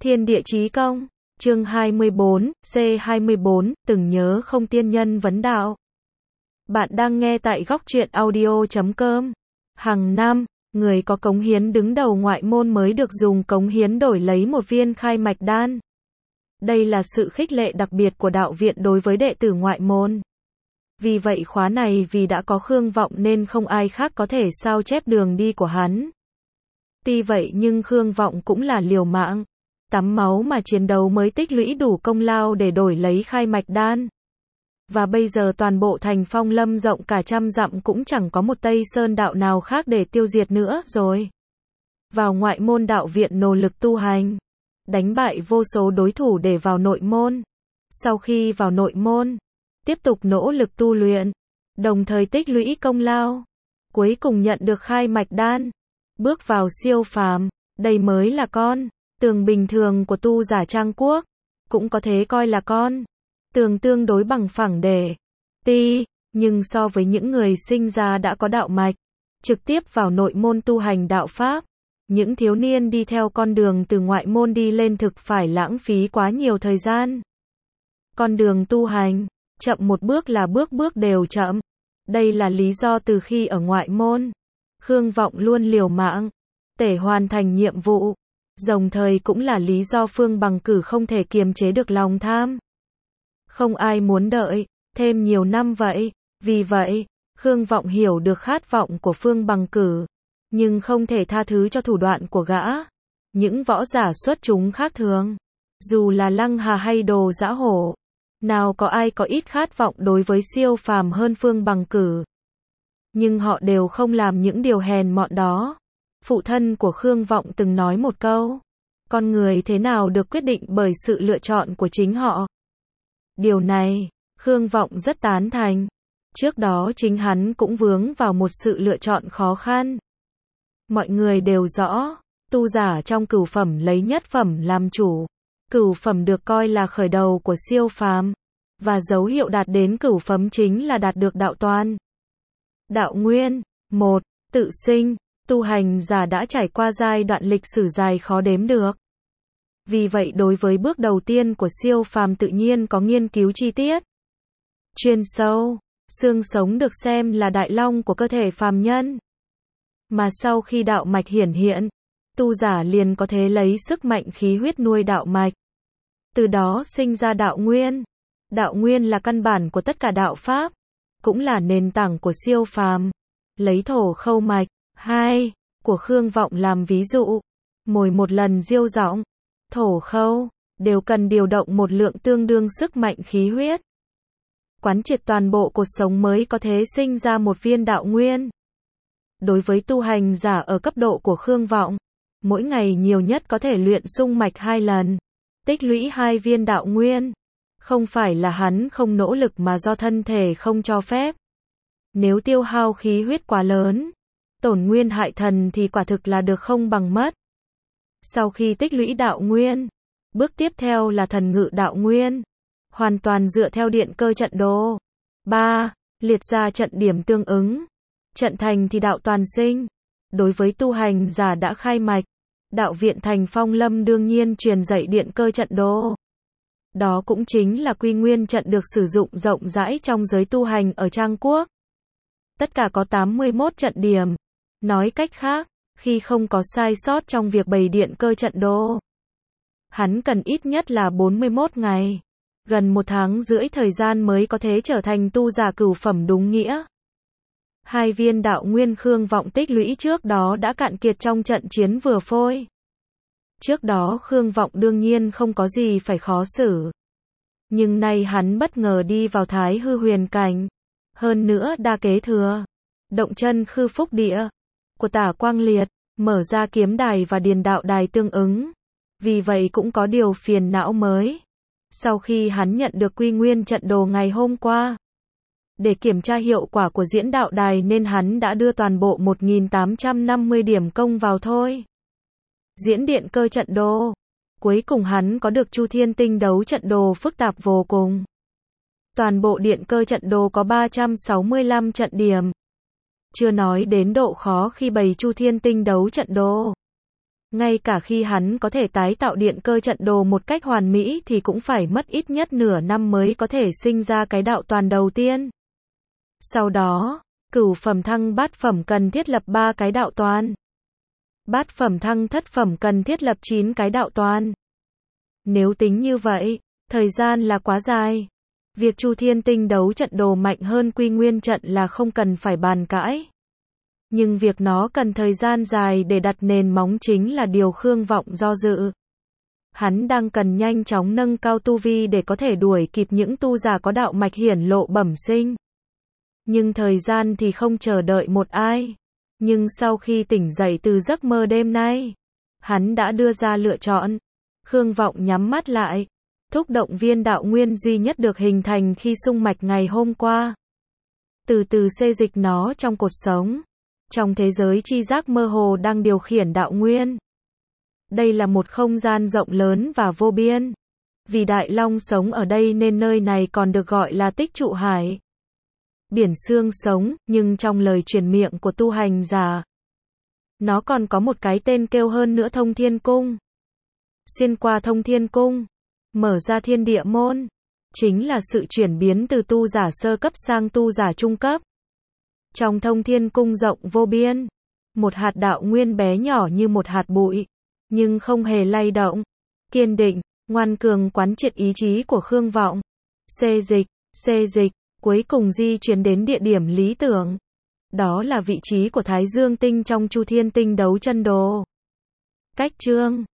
Thiên địa chí công, chương 24, C24, từng nhớ không tiên nhân vấn đạo. Bạn đang nghe tại góc truyện audio.com. Hàng năm, người có cống hiến đứng đầu ngoại môn mới được dùng cống hiến đổi lấy một viên khai mạch đan. Đây là sự khích lệ đặc biệt của đạo viện đối với đệ tử ngoại môn. Vì vậy khóa này vì đã có Khương Vọng nên không ai khác có thể sao chép đường đi của hắn. Tuy vậy nhưng Khương Vọng cũng là liều mạng, tắm máu mà chiến đấu mới tích lũy đủ công lao để đổi lấy khai mạch đan. Và bây giờ toàn bộ thành Phong Lâm rộng cả trăm dặm cũng chẳng có một Tây Sơn đạo nào khác để tiêu diệt nữa rồi. Vào ngoại môn đạo viện nỗ lực tu hành, đánh bại vô số đối thủ để vào nội môn. Sau khi vào nội môn, tiếp tục nỗ lực tu luyện, đồng thời tích lũy công lao, cuối cùng nhận được khai mạch đan, bước vào siêu phàm. Đây mới là con tường bình thường của tu giả Trang Quốc, cũng có thể coi là con tường tương đối bằng phẳng để nhưng so với những người sinh ra đã có đạo mạch, trực tiếp vào nội môn tu hành đạo pháp, những thiếu niên đi theo con đường từ ngoại môn đi lên thực phải lãng phí quá nhiều thời gian. Con đường tu hành, chậm một bước là bước bước đều chậm. Đây là lý do từ khi ở ngoại môn, Khương Vọng luôn liều mạng để hoàn thành nhiệm vụ. Đồng thời cũng là lý do Phương Bằng Cử không thể kiềm chế được lòng tham. Không ai muốn đợi thêm nhiều năm vậy. Vì vậy, Khương Vọng hiểu được khát vọng của Phương Bằng Cử, nhưng không thể tha thứ cho thủ đoạn của gã. Những võ giả xuất chúng khác thường, dù là Lăng Hà hay Đồ Dã Hổ, nào có ai có ít khát vọng đối với siêu phàm hơn Phương Bằng Cử. Nhưng họ đều không làm những điều hèn mọn đó. Phụ thân của Khương Vọng từng nói một câu, con người thế nào được quyết định bởi sự lựa chọn của chính họ. Điều này, Khương Vọng rất tán thành. Trước đó chính hắn cũng vướng vào một sự lựa chọn khó khăn. Mọi người đều rõ, tu giả trong cửu phẩm lấy nhất phẩm làm chủ. Cửu phẩm được coi là khởi đầu của siêu phàm, và dấu hiệu đạt đến cửu phẩm chính là đạt được đạo toàn. Đạo nguyên, một, tự sinh. Tu hành giả đã trải qua giai đoạn lịch sử dài khó đếm được. Vì vậy đối với bước đầu tiên của siêu phàm tự nhiên có nghiên cứu chi tiết, chuyên sâu. Xương sống được xem là đại long của cơ thể phàm nhân. Mà sau khi đạo mạch hiển hiện, tu giả liền có thể lấy sức mạnh khí huyết nuôi đạo mạch. Từ đó sinh ra đạo nguyên. Đạo nguyên là căn bản của tất cả đạo pháp, cũng là nền tảng của siêu phàm. Lấy thổ khâu mạch 2 của Khương Vọng làm ví dụ, mỗi một lần diêu giọng, thổ khâu đều cần điều động một lượng tương đương sức mạnh khí huyết. Quán triệt toàn bộ cuộc sống mới có thể sinh ra một viên đạo nguyên. Đối với tu hành giả ở cấp độ của Khương Vọng, mỗi ngày nhiều nhất có thể luyện xung mạch 2 lần, tích lũy 2 viên đạo nguyên. Không phải là hắn không nỗ lực mà do thân thể không cho phép. Nếu tiêu hao khí huyết quá lớn, tổn nguyên hại thần thì quả thực là được không bằng mất. Sau khi tích lũy đạo nguyên, bước tiếp theo là thần ngự đạo nguyên, hoàn toàn dựa theo điện cơ trận đồ. 3. Liệt ra trận điểm tương ứng. Trận thành thì đạo toàn sinh. Đối với tu hành giả đã khai mạch, đạo viện thành Phong Lâm đương nhiên truyền dạy điện cơ trận đồ. Đó cũng chính là quy nguyên trận được sử dụng rộng rãi trong giới tu hành ở Trang Quốc. Tất cả có 81 trận điểm. Nói cách khác, khi không có sai sót trong việc bày điện cơ trận đồ, hắn cần ít nhất là 41 ngày, gần 1 tháng rưỡi thời gian mới có thể trở thành tu giả cửu phẩm đúng nghĩa. 2 viên đạo nguyên Khương Vọng tích lũy trước đó đã cạn kiệt trong trận chiến vừa phôi. Trước đó Khương Vọng đương nhiên không có gì phải khó xử. Nhưng nay hắn bất ngờ đi vào Thái Hư huyền cảnh. Hơn nữa đa kế thừa động chân khư phúc địa của Tả Quang Liệt, mở ra kiếm đài và điền đạo đài tương ứng. Vì vậy cũng có điều phiền não mới. Sau khi hắn nhận được quy nguyên trận đồ ngày hôm qua, để kiểm tra hiệu quả của diễn đạo đài nên hắn đã đưa toàn bộ 1850 điểm công vào thôi. Diễn điện cơ trận đồ. Cuối cùng hắn có được Chu Thiên Tinh đấu trận đồ phức tạp vô cùng. Toàn bộ điện cơ trận đồ có 365 trận điểm. Chưa nói đến độ khó khi bày Chu Thiên Tinh đấu trận đồ. Ngay cả khi hắn có thể tái tạo điện cơ trận đồ một cách hoàn mỹ thì cũng phải mất ít nhất nửa năm mới có thể sinh ra cái đạo toàn đầu tiên. Sau đó, cửu phẩm thăng bát phẩm cần thiết lập 3 cái đạo toàn. Bát phẩm thăng thất phẩm cần thiết lập 9 cái đạo toàn. Nếu tính như vậy, thời gian là quá dài. Việc Chu Thiên Tinh đấu trận đồ mạnh hơn Quy Nguyên trận là không cần phải bàn cãi. Nhưng việc nó cần thời gian dài để đặt nền móng chính là điều Khương Vọng do dự. Hắn đang cần nhanh chóng nâng cao tu vi để có thể đuổi kịp những tu giả có đạo mạch hiển lộ bẩm sinh. Nhưng thời gian thì không chờ đợi một ai. Nhưng sau khi tỉnh dậy từ giấc mơ đêm nay, hắn đã đưa ra lựa chọn. Khương Vọng nhắm mắt lại, thúc động viên đạo nguyên duy nhất được hình thành khi xung mạch ngày hôm qua. Từ từ xê dịch nó trong cột sống. Trong thế giới chi giác mơ hồ đang điều khiển đạo nguyên. Đây là một không gian rộng lớn và vô biên. Vì Đại Long sống ở đây nên nơi này còn được gọi là Tích Trụ Hải. Biển xương sống, nhưng trong lời truyền miệng của tu hành giả, nó còn có một cái tên kêu hơn nữa Thông Thiên Cung. Xuyên qua Thông Thiên Cung, mở ra thiên địa môn, chính là sự chuyển biến từ tu giả sơ cấp sang tu giả trung cấp. Trong Thông Thiên Cung rộng vô biên, một hạt đạo nguyên bé nhỏ như một hạt bụi, nhưng không hề lay động, kiên định, ngoan cường quán triệt ý chí của Khương Vọng. Xê dịch, cuối cùng di chuyển đến địa điểm lý tưởng. Đó là vị trí của Thái Dương Tinh trong Chu Thiên Tinh đấu chân đồ. Cách chương